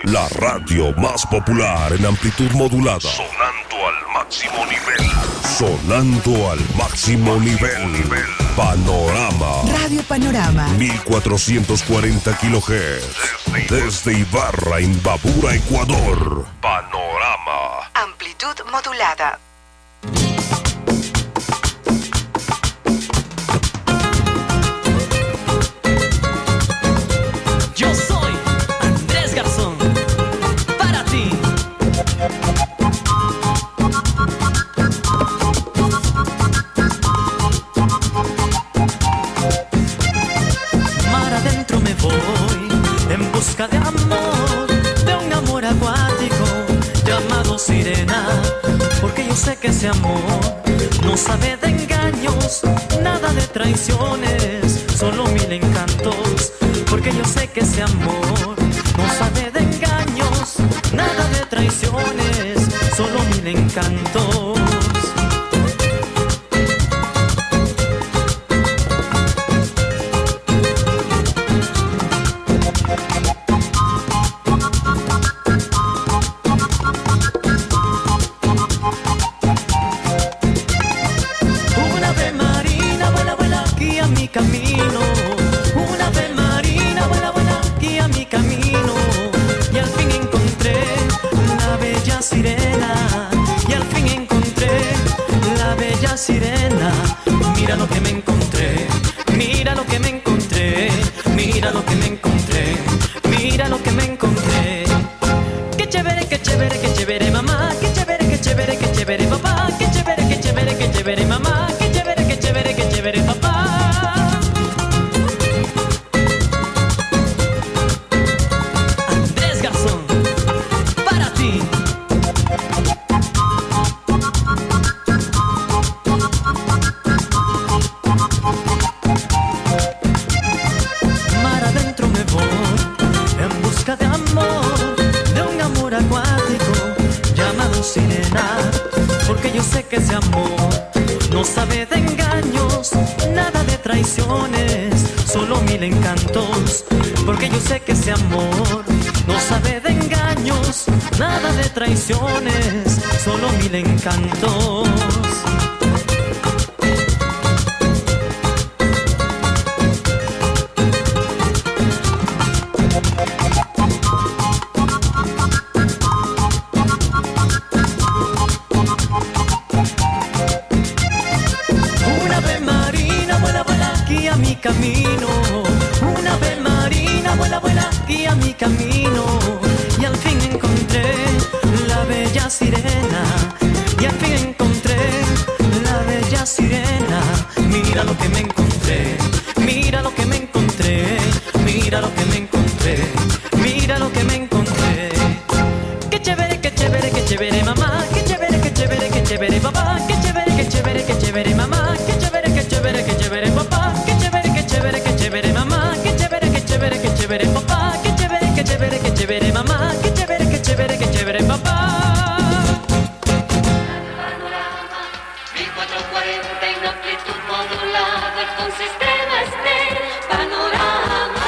La radio más popular en amplitud modulada. Sonando al máximo nivel. Sonando al máximo nivel. Panorama. Radio Panorama. 1440 kHz. Desde Ibarra, Imbabura, Ecuador. Panorama. Amplitud modulada. Yo soy Andrés Garzón, para ti. Mar adentro me voy, en busca de amor, de un amor acuático, llamado sirena. Porque yo sé que ese amor no sabe de engaños, nada de traiciones, solo mil encantos. Porque yo sé que ese amor no sabe de engaños, nada de traiciones, solo mil encantos. Una ave marina, vuela, vuela, guía mi camino. Una ave marina, vuela, vuela, guía mi camino. Y al fin encontré la bella sirena. Y al fin encontré la bella sirena. Mira lo que me encontré, mira lo que me encontré, mira lo que me encontré, mira lo que me encontré. Qué chévere, mamá. Qué chévere, papá. Qué chévere, mamá. Qué chévere, papá. Andrés Garzón, para ti. Mar adentro me voy, en busca de amor, de un amor acuático, llamado sirena. Porque yo sé que ese amor no sabe de engaños, nada de traiciones, solo mil encantos. Porque yo sé que ese amor no sabe de engaños, nada de traiciones, solo mil encantos. Una ave marina, vuela, vuela, guía mi camino. Una ave marina, vuela, vuela, guía mi camino. Y al fin encontré la bella sirena. Y al fin encontré la bella sirena. Mira lo que me encontré, mira lo que me encontré, mira lo que me encontré, mira lo que me encontré. Qué chévere, mamá. Qué chévere, papá. Qué chévere, mamá. Qué chévere, papá. Qué chévere, mamá. Qué chévere, papá. Qué chévere, mamá. Qué chévere, papá. Panorama 1440 en amplitud modulada con sistema estéreo. Panorama.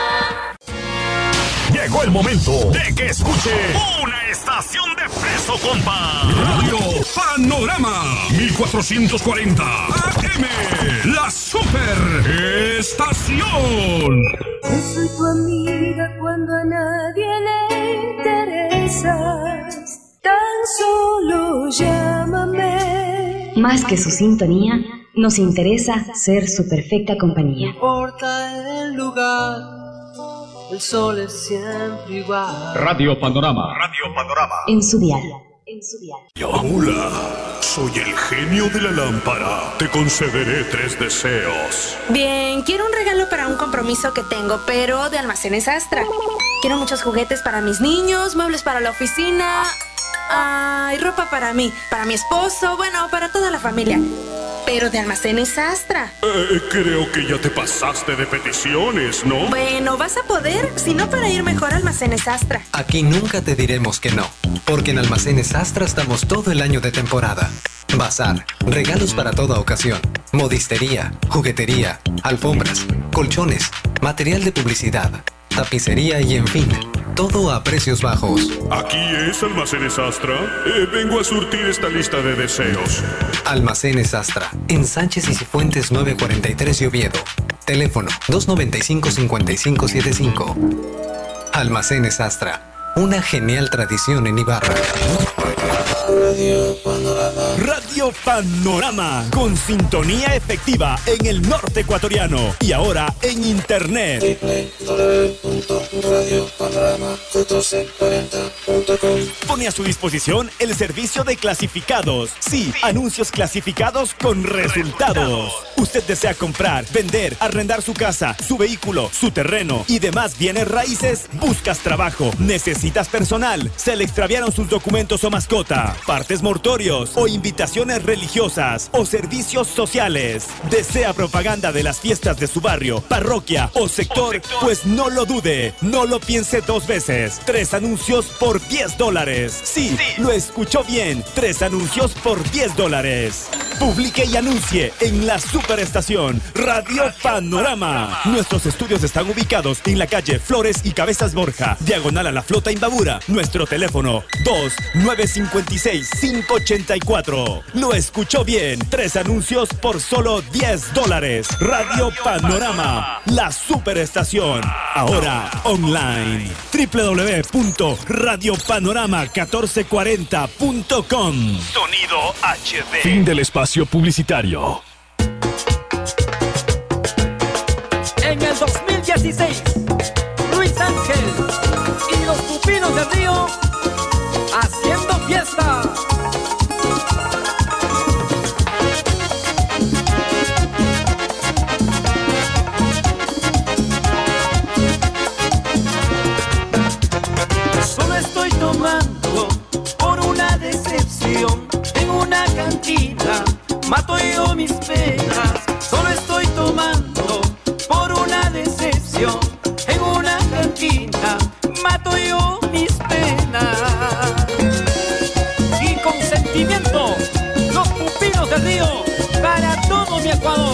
Llegó el momento de que escuche una estación de peso, compa. Radio Panorama 1440 AM, la super estación. Yo soy tu amiga cuando a nadie le interesas. Tan solo llámame. Más que su sintonía, nos interesa ser su perfecta compañía. No importa el lugar, el sol es siempre igual. Radio Panorama. En su dial. Hola, soy el genio de la lámpara. Te concederé 3 deseos. Bien, quiero un regalo para un compromiso que tengo, pero de Almacenes Astra. Quiero muchos juguetes para mis niños, muebles para la oficina, y ropa para mí, para mi esposo, bueno, para toda la familia. Pero de Almacenes Astra. Creo que ya te pasaste de peticiones, ¿no? Bueno, vas a poder, si no para ir mejor a Almacenes Astra. Aquí nunca te diremos que no, porque en Almacenes Astra estamos todo el año de temporada. Bazar, regalos para toda ocasión, modistería, juguetería, alfombras, colchones, material de publicidad, tapicería y en fin, Todo a precios bajos. Aquí es Almacenes Astra. Vengo a surtir esta lista de deseos. Almacenes Astra, en Sánchez y Cifuentes 943 y Oviedo. Teléfono 295-5575. Almacenes Astra, una genial tradición en Ibarra. Radio Panorama, con sintonía efectiva en el norte ecuatoriano y ahora en internet. Pone a su disposición el servicio de clasificados. Sí, anuncios clasificados con resultados. Usted desea comprar, vender, arrendar su casa, su vehículo, su terreno y demás bienes raíces. Buscas trabajo, necesitas personal, se le extraviaron sus documentos o mascota, partes mortorios o invitaciones religiosas o servicios sociales. ¿Desea propaganda de las fiestas de su barrio, parroquia o sector? Pues no lo dude, no lo piense dos veces. 3 anuncios por $10. Sí, lo escuchó bien, 3 anuncios por $10. Publique y anuncie en la superestación Radio Panorama. Nuestros estudios están ubicados en la calle Flores y Cabezas Borja, diagonal a la Flota Imbabura. Nuestro teléfono 2-956-584. Lo escuchó bien, 3 anuncios por solo $10. Radio Panorama, la superestación. Ahora online. www.radiopanorama1440.com. Sonido HD. Fin del espacio publicitario. En el 2016, Luis Ángel y los Pupilos del Río haciendo fiesta. Solo estoy tomando por una decepción en una cantina. Mato yo mis penas. Solo estoy tomando por una decepción en una cantina. Mato yo mis penas. Y con sentimiento, los Pupilos del Río para todo mi Ecuador.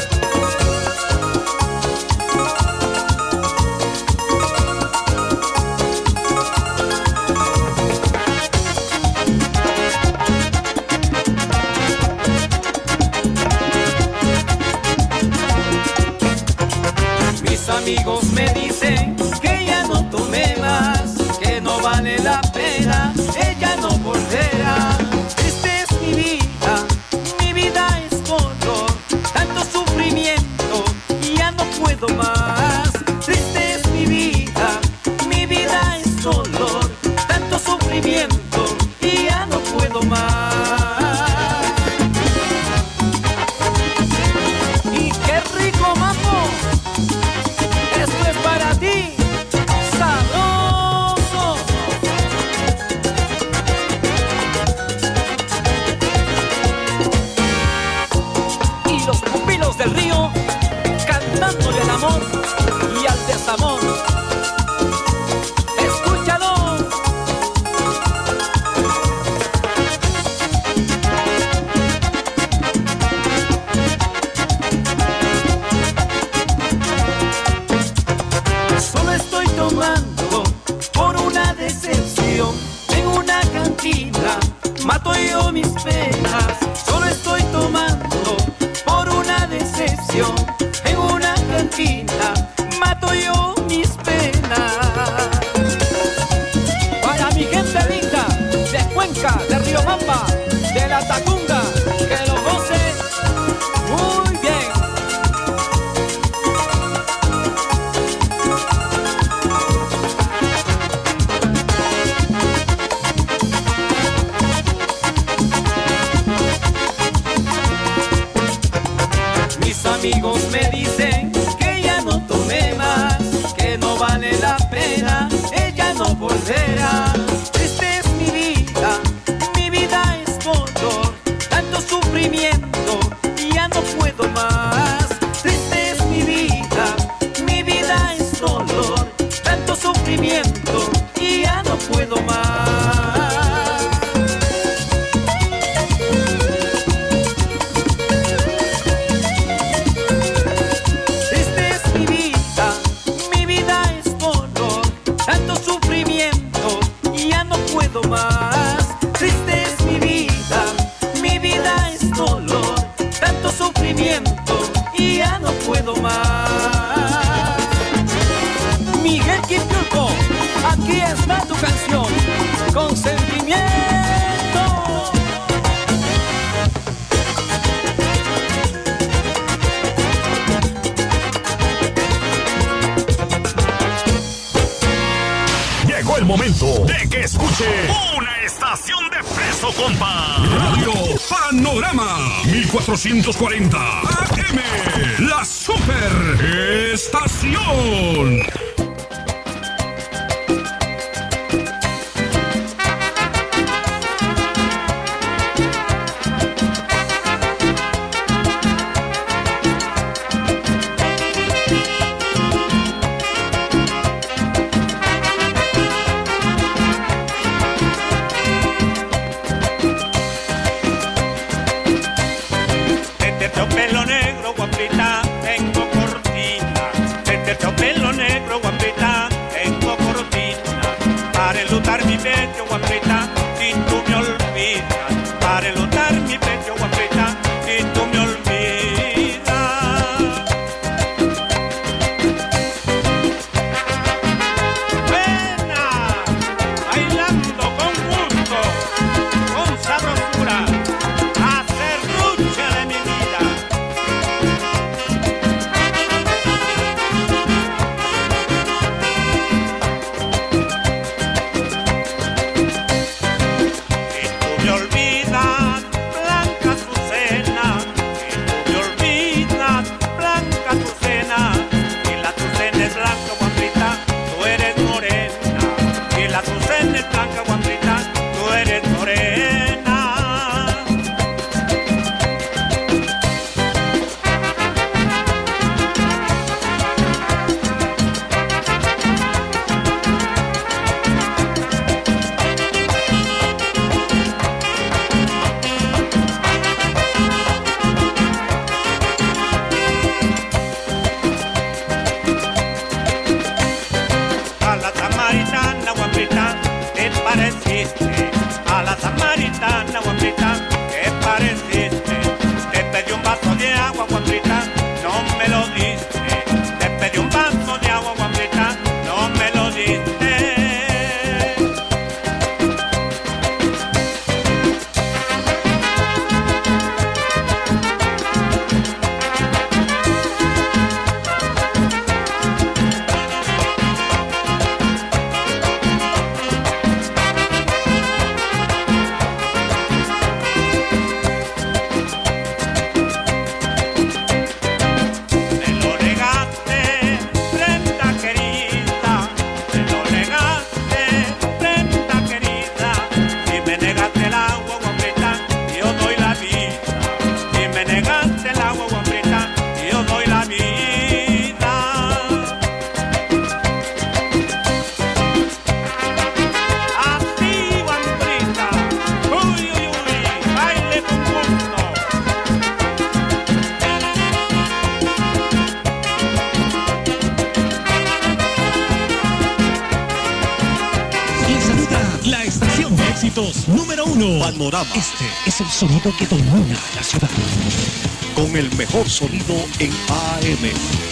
Amigos me dicen que ya no tomé más, que no vale la pena, ella no volverá. Triste es mi vida es color, tanto sufrimiento y ya no puedo más. Triste es mi vida es dolor, tanto sufrimiento y ya no puedo más. Y qué rico mambo. Esto es para ti, sabroso. Y los Pupilos del Río cantándole al amor y al desamor. Escúchalo. Solo estoy tomando por una decepción en una cantina. Mato yo mis penas. Solo estoy tomando por una decepción en una cantina. Mato yo mis penas. Para mi gente linda de Cuenca, de Riobamba, de la Tacunga, que lo goce muy bien. sufrimiento, ya no puedo más. Triste es mi vida es dolor, tanto sufrimiento, ya no puedo más. Miguel Quintulco, aquí está tu canción, con sentimiento. Llegó el momento de que escuche una estación de peso, compa. Radio Panorama 1440 AM, la super estación. Pelo negro, guapita, tengo cortina. Desde tu pelo negro, guapita, tengo cortina. Para enlutar mi pecho, guapita, si tú me olvidas. Para enlutar mi pecho, guapita, si tú me olvidas. Buena, bailando con gusto, con sabrosura. Blanca, guapita, tú eres morena. A la samaritana, guapita, ¿qué pareciste? A la samaritana, guapita, ¿qué pareciste? Te pedí un vaso de agua, guapita, no me lo diste. Te pedí un vaso de agua, guapita, no me lo diste. Número 1, Panorama. Este es el sonido que domina la ciudad. Con el mejor sonido en AM.